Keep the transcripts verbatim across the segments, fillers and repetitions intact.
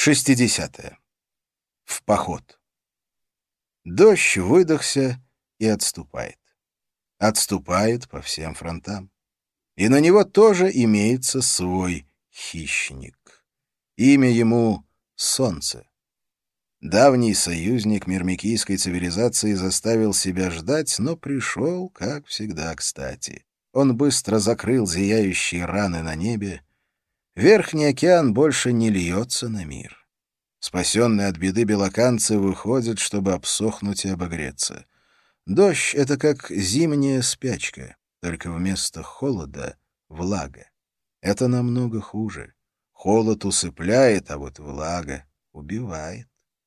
шестидесятое. В поход. Дождь выдохся и отступает. Отступает по всем фронтам. И на него тоже имеется свой хищник. Имя ему — Солнце. Давний союзник мирмикийской цивилизации заставил себя ждать, но пришел, как всегда, кстати. Он быстро закрыл зияющие раны на небе. Верхний океан больше не льется на мир. Спасенные от беды белоканцы выходят, чтобы обсохнуть и обогреться. Дождь — это как зимняя спячка, только вместо холода — влага. Это намного хуже. Холод усыпляет, а вот влага убивает.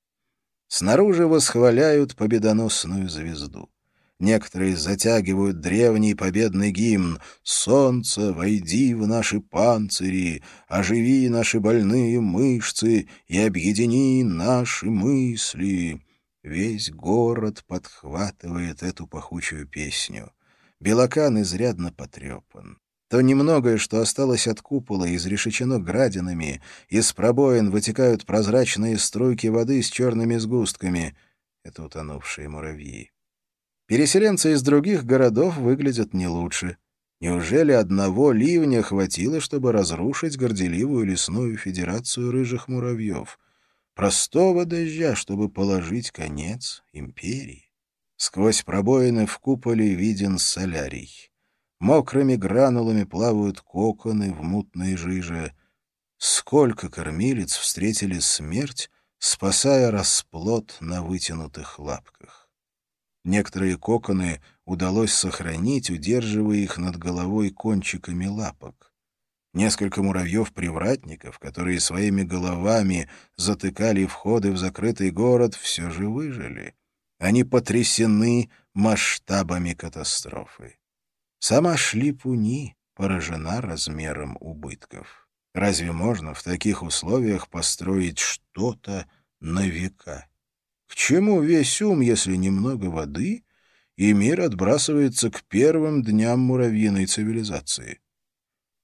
Снаружи восхваляют победоносную звезду. Некоторые затягивают древний победный гимн «Солнце, войди в наши панцири, оживи наши больные мышцы и объедини наши мысли». Весь город подхватывает эту пахучую песню. Белокан изрядно потрепан. То немногое, что осталось от купола, изрешечено градинами, из пробоин вытекают прозрачные струйки воды с черными сгустками. Это утонувшие муравьи. Переселенцы из других городов выглядят не лучше. Неужели одного ливня хватило, чтобы разрушить горделивую лесную федерацию рыжих муравьев? Простого дождя, чтобы положить конец империи. Сквозь пробоины в куполе виден солярий. Мокрыми гранулами плавают коконы в мутной жиже. Сколько кормилиц встретили смерть, спасая расплод на вытянутых лапках. Некоторые коконы удалось сохранить, удерживая их над головой кончиками лапок. Несколько муравьев-привратников, которые своими головами затыкали входы в закрытый город, все же выжили. Они потрясены масштабами катастрофы. Сама Шлипуни поражена размером убытков. Разве можно в таких условиях построить что-то на века? К чему весь ум, если немного воды, и мир отбрасывается к первым дням муравьиной цивилизации?